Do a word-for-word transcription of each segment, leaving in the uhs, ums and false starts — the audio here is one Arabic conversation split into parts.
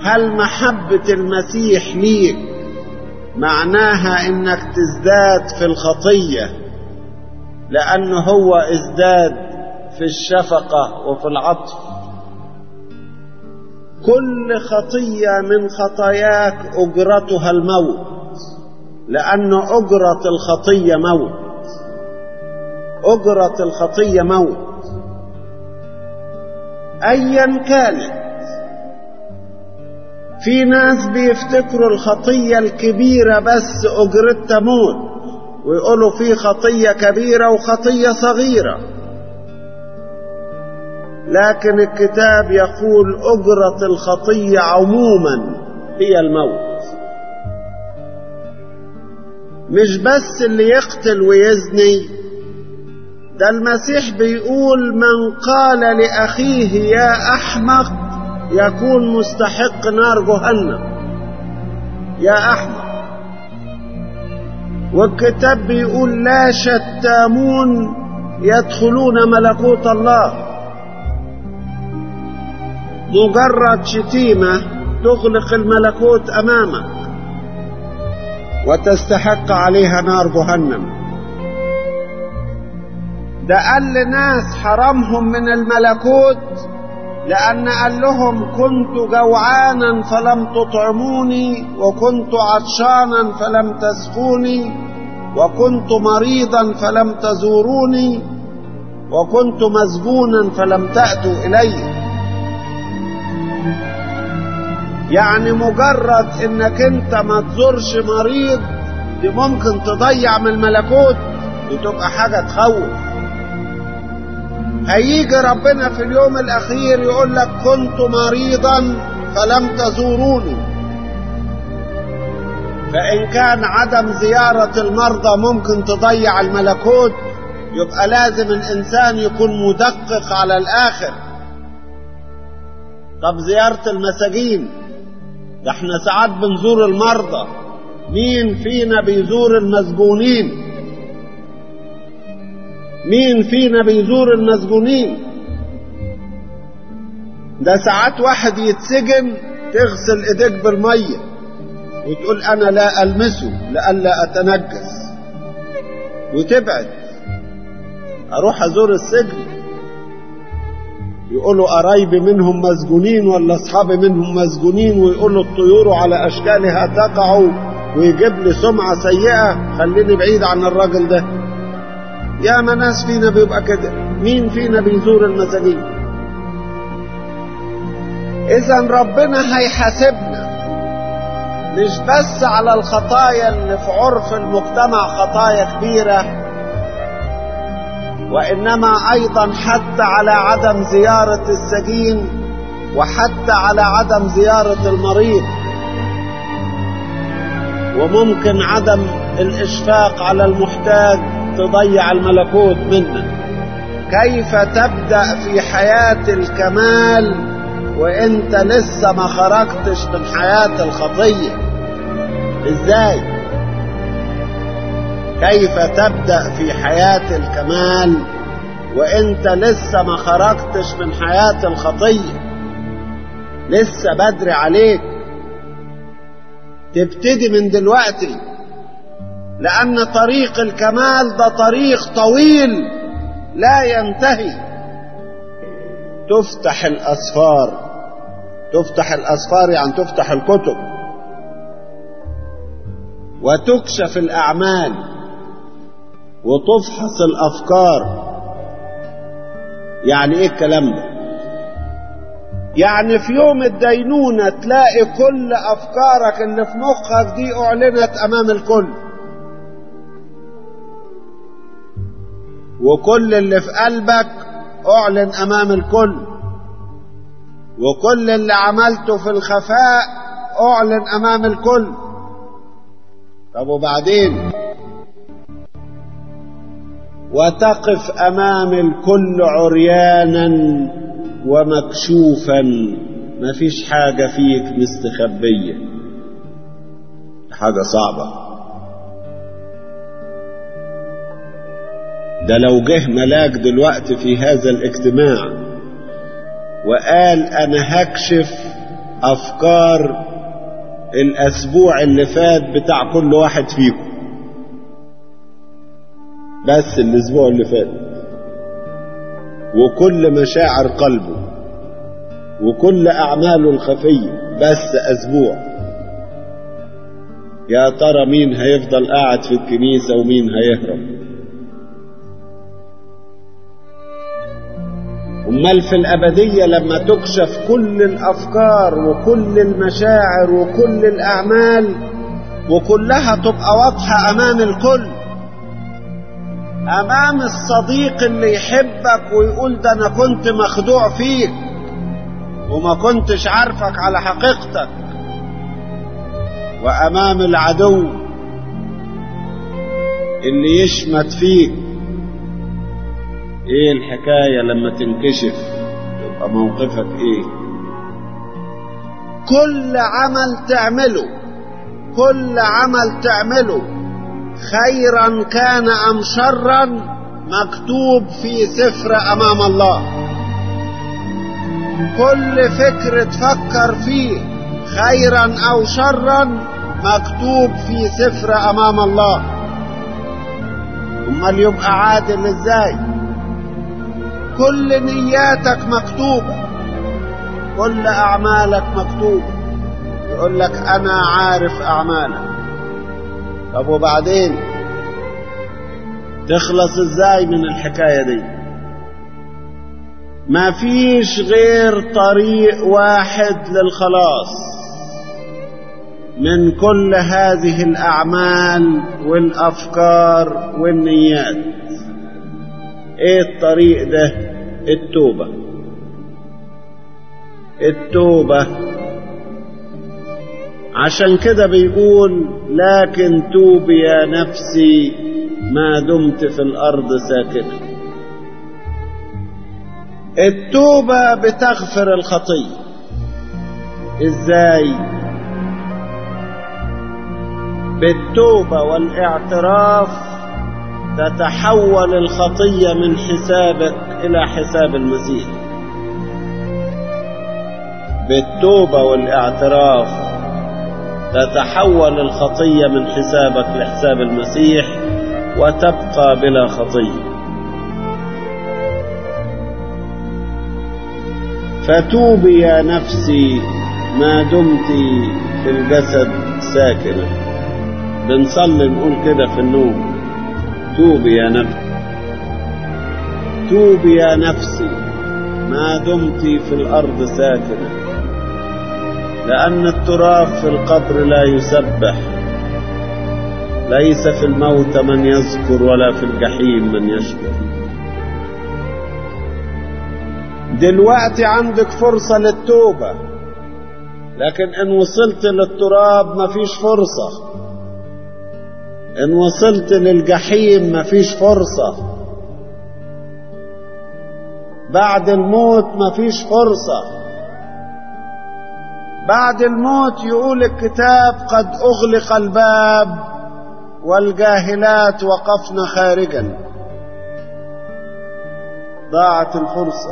هل محبة المسيح ليك معناها انك تزداد في الخطية لأنه هو ازداد في الشفقة وفي العطف؟ كل خطية من خطاياك أجرتها الموت، لأن أجرة الخطية موت. أجرة الخطية موت أيا كانت. في ناس بيفتكروا الخطية الكبيرة بس أجرتها موت، ويقولوا في خطية كبيرة وخطية صغيرة، لكن الكتاب يقول أجرة الخطية عموما هي الموت. مش بس اللي يقتل ويزني، ده المسيح بيقول من قال لأخيه يا أحمق يكون مستحق نار جهنم. يا أحمق. والكتاب بيقول لا شتامون يدخلون ملكوت الله. مجرد شتيمة تغلق الملكوت أمامك وتستحق عليها نار جهنم. ده قال لناس حرمهم من الملكوت لأن قال لهم كنت جوعانا فلم تطعموني، وكنت عطشانا فلم تسقوني، وكنت مريضا فلم تزوروني، وكنت مسجونا فلم تأتوا إلي. يعني مجرد انك انت ما تزورش مريض دي ممكن تضيع من الملكوت، وتبقى حاجة تخوف. هيجي ربنا في اليوم الأخير يقول لك كنت مريضا فلم تزوروني. فإن كان عدم زيارة المرضى ممكن تضيع الملكوت، يبقى لازم الإنسان يكون مدقق على الآخر. طب زيارة المساجين، ده احنا ساعات بنزور المرضى. مين فينا بيزور المسجونين؟ مين فينا بيزور المسجونين؟ ده ساعات واحد يتسجن تغسل ايديك بالمية وتقول انا لا المسه لألا اتنجس، وتبعد. اروح ازور السجن، يقولوا قرايبي منهم مسجونين ولا اصحابي منهم مسجونين، ويقولوا الطيور على اشكالها تقع، ويجيب لي سمعة سيئة. خليني بعيد عن الراجل ده. يا ما ناس فينا بيبقى كده. مين فينا بيزور المساجين؟ اذا ربنا هيحاسبنا مش بس على الخطايا اللي في عرف المجتمع خطايا كبيرة، وإنما أيضا حتى على عدم زيارة السجين، وحتى على عدم زيارة المريض، وممكن عدم الإشفاق على المحتاج تضيع الملكوت منا. كيف تبدأ في حياة الكمال وإنت لسه ما خرجتش من حياة الخطية؟ إزاي؟ كيف تبدأ في حياة الكمال وإنت لسه ما خرجتش من حياة الخطية؟ لسه بدري عليك. تبتدي من دلوقتي، لأن طريق الكمال ده طريق طويل لا ينتهي. تفتح الأسفار. تفتح الأسفار يعني تفتح الكتب، وتكشف الأعمال، وتفحص الأفكار. يعني إيه الكلام ده؟ يعني في يوم الدينونة تلاقي كل أفكارك اللي في مخك دي أعلنت أمام الكل، وكل اللي في قلبك أعلن أمام الكل، وكل اللي عملته في الخفاء أعلن أمام الكل. طب وبعدين؟ وتقف أمام الكل عريانا ومكشوفا، مفيش حاجة فيك مستخبية. حاجة صعبة. ده لو جه ملاك دلوقتي في هذا الاجتماع وقال أنا هكشف أفكار الأسبوع اللي فات بتاع كل واحد فيكم، بس الأسبوع اللي فات، وكل مشاعر قلبه وكل أعماله الخفية، بس أسبوع. يا ترى مين هيفضل قاعد في الكنيسة ومين هيهرب؟ أمال في الأبدية لما تكشف كل الأفكار وكل المشاعر وكل الأعمال وكلها تبقى واضحة أمام الكل، أمام الصديق اللي يحبك ويقول ده أنا كنت مخدوع فيك وما كنتش عارفك على حقيقتك، وأمام العدو اللي يشمت فيك. ايه الحكاية لما تنكشف يبقى موقفك ايه؟ كل عمل تعمله كل عمل تعمله خيرا كان ام شرا مكتوب في سفر امام الله. كل فكر تفكر فيه خيرا او شرا مكتوب في سفر امام الله. امال يبقى عادل ازاي؟ كل نياتك مكتوبة، كل أعمالك مكتوبة. يقول لك أنا عارف أعمالك. طب وبعدين تخلص إزاي من الحكاية دي؟ ما فيش غير طريق واحد للخلاص من كل هذه الأعمال والأفكار والنيات. ايه الطريق ده؟ التوبة. التوبة. عشان كده بيقول لكن توبي يا نفسي ما دمت في الأرض ساكنة. التوبة بتغفر الخطية. ازاي؟ بالتوبة والاعتراف تتحول الخطية من حسابك إلى حساب المسيح. بالتوبة والاعتراف تتحول الخطية من حسابك لحساب المسيح وتبقى بلا خطية. فتوبي يا نفسي ما دمت في الجسد ساكنة. بنصلي نقول كده في النوم: توبي يا نفسي توبي يا نفسي ما دمت في الأرض ساكنة، لأن التراب في القبر لا يسبح، ليس في الموت من يذكر ولا في الجحيم من يشكر. دلوقتي عندك فرصة للتوبة، لكن إن وصلت للتراب مفيش فرصة، إن وصلت للجحيم مفيش فرصة، بعد الموت مفيش فرصة. بعد الموت يقول الكتاب قد أغلق الباب والجاهلات وقفن خارجا. ضاعت الفرصة.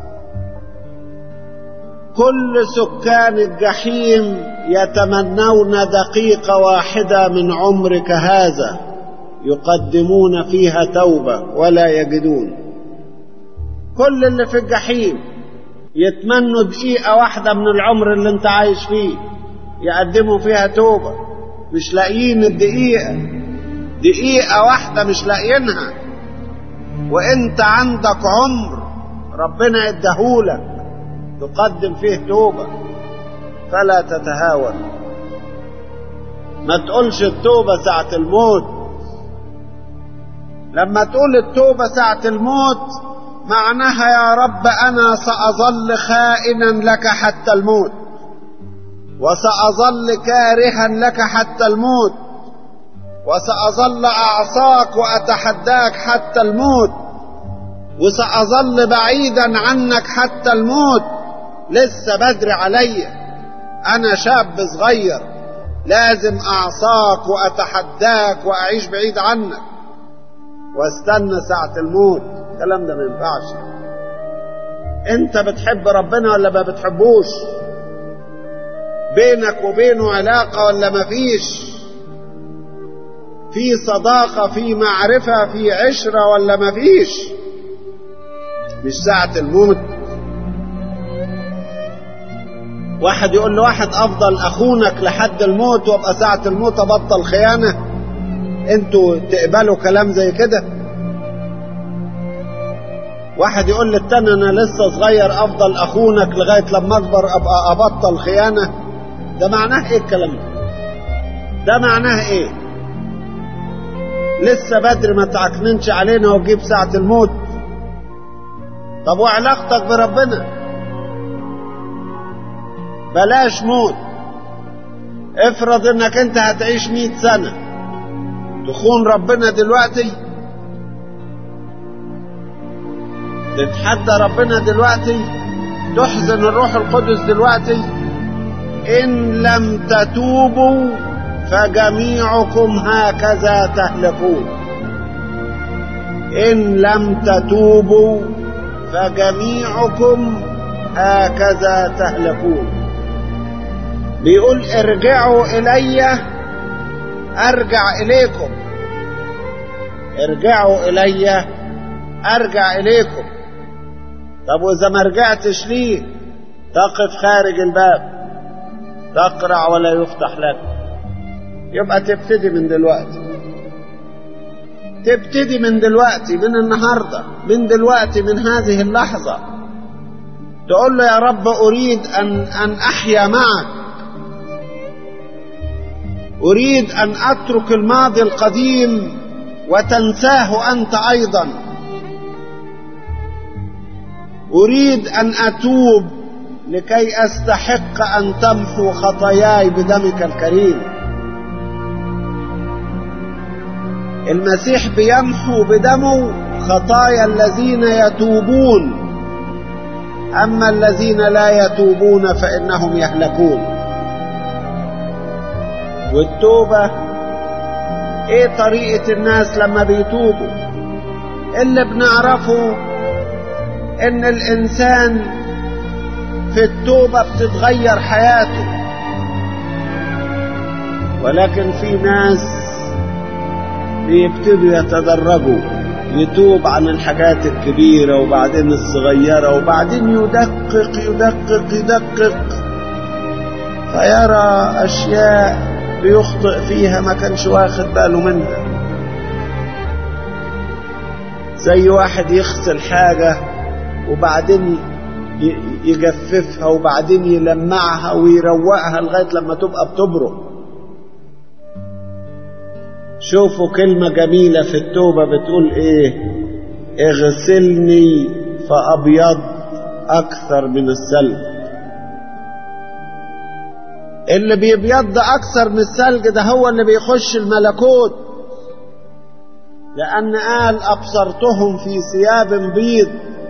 كل سكان الجحيم يتمنون دقيقة واحدة من عمرك هذا يقدمون فيها توبة ولا يجدون. كل اللي في الجحيم يتمنوا دقيقة واحدة من العمر اللي انت عايش فيه يقدموا فيها توبة، مش لاقيين الدقيقة. دقيقة واحدة مش لاقيينها، وانت عندك عمر ربنا اداهولك تقدم فيه توبة. فلا تتهاون. ما تقولش التوبة ساعة الموت. لما تقول التوبة ساعة الموت معناها يا رب أنا سأظل خائنا لك حتى الموت، وسأظل كارها لك حتى الموت، وسأظل أعصاك وأتحداك حتى الموت، وسأظل بعيدا عنك حتى الموت. لسه بدري عليا، أنا شاب صغير، لازم أعصاك وأتحداك وأعيش بعيد عنك واستنى ساعة الموت. الكلام ده ما ينفعش. انت بتحب ربنا ولا ما بتحبوش؟ بينك وبينه علاقة ولا مفيش؟ في صداقة، في معرفة، في عشرة ولا مفيش؟ مش ساعة الموت واحد يقول لواحد افضل اخونك لحد الموت وابقى ساعة الموت ابطل خيانة. انتوا تقبلوا كلام زي كده؟ واحد يقول للتاني انا لسه صغير افضل اخونك لغاية لما اكبر ابقى ابطل خيانة. ده معناه ايه الكلام ده؟ ده معناه ايه؟ لسه بدري ما تعكننش علينا وتجيب ساعة الموت. طب وعلاقتك بربنا؟ بلاش موت. افرض انك انت هتعيش مئة سنة، تخون ربنا دلوقتي؟ تتحدى ربنا دلوقتي؟ تحزن الروح القدس دلوقتي؟ إن لم تتوبوا فجميعكم هكذا تهلكون. إن لم تتوبوا فجميعكم هكذا تهلكون. بيقول ارجعوا إلي أرجع إليكم. ارجعوا إلي أرجع إليكم. طب وإذا ما رجعتش ليه؟ تقف خارج الباب تقرع ولا يفتح لك. يبقى تبتدي من دلوقتي، تبتدي من دلوقتي، من النهاردة، من دلوقتي، من هذه اللحظة، تقول له يا رب أريد أن, أن أحيا معك، أريد أن أترك الماضي القديم وتنساه أنت أيضا، أريد أن أتوب لكي أستحق أن تمحو خطاياي بدمك الكريم. المسيح بيمحو بدمه خطايا الذين يتوبون، أما الذين لا يتوبون فإنهم يهلكون. والتوبة إيه طريقة الناس لما بيتوبوا؟ اللي بنعرفه إن الإنسان في التوبة بتتغير حياته، ولكن في ناس بيبتدوا يتدرجوا، يتوب عن الحاجات الكبيرة وبعدين الصغيرة وبعدين يدقق يدقق يدقق فيرى أشياء بيخطئ فيها ما كانش واخد باله منها. زي واحد يغسل حاجة وبعدين يجففها وبعدين يلمعها ويروقها لغاية لما تبقى بتبرق. شوفوا كلمة جميلة في التوبة بتقول ايه؟ اغسلني فأبيض أكثر من الثلج. اللي بيبيض أكثر من الثلج ده هو اللي بيخش الملكوت، لأن قال أبصرتهم في ثياب بيض.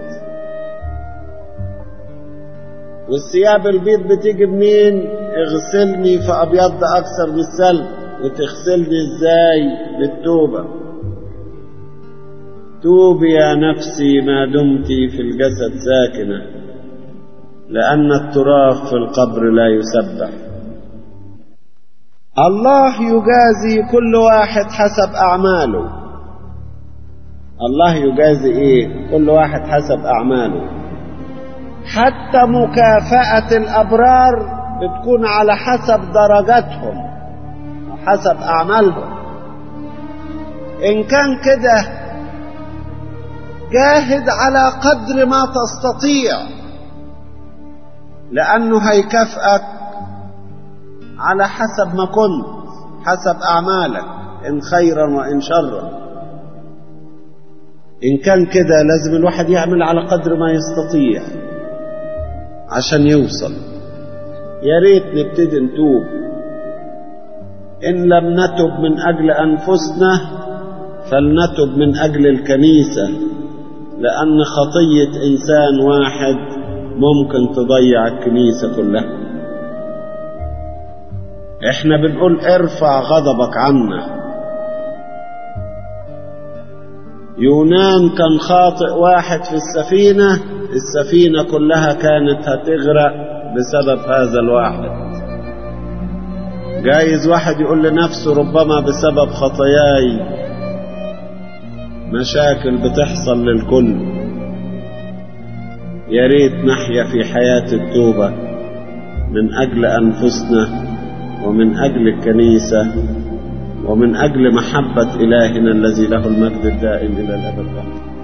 والثياب البيض بتيجي منين؟ اغسلني فأبيض أكثر من الثلج. وتغسلني ازاي؟ بالتوبة. توبي يا نفسي ما دمت في الجسد ساكنة، لأن التراب في القبر لا يسبح. الله يجازي كل واحد حسب أعماله. الله يجازي ايه؟ كل واحد حسب أعماله. حتى مكافأة الأبرار بتكون على حسب درجاتهم حسب أعمالهم. إن كان كده جاهد على قدر ما تستطيع، لأنه هيكافئك على حسب ما كنت، حسب أعمالك، إن خيرا وإن شرا. إن كان كده لازم الواحد يعمل على قدر ما يستطيع عشان يوصل. يا ريت نبتدي نتوب. إن لم نتب من أجل أنفسنا فلنتب من أجل الكنيسة، لأن خطية إنسان واحد ممكن تضيع الكنيسة كلها. إحنا بنقول ارفع غضبك عنا. يونان كان خاطئ واحد في السفينة، السفينة كلها كانت هتغرق بسبب هذا الواحد. جايز واحد يقول لنفسه ربما بسبب خطاياي مشاكل بتحصل للكل. يا ريت نحيا في حياة التوبة من أجل أنفسنا ومن أجل الكنيسة ومن أجل محبة إلهنا الذي له المجد الدائم إلى الأبد.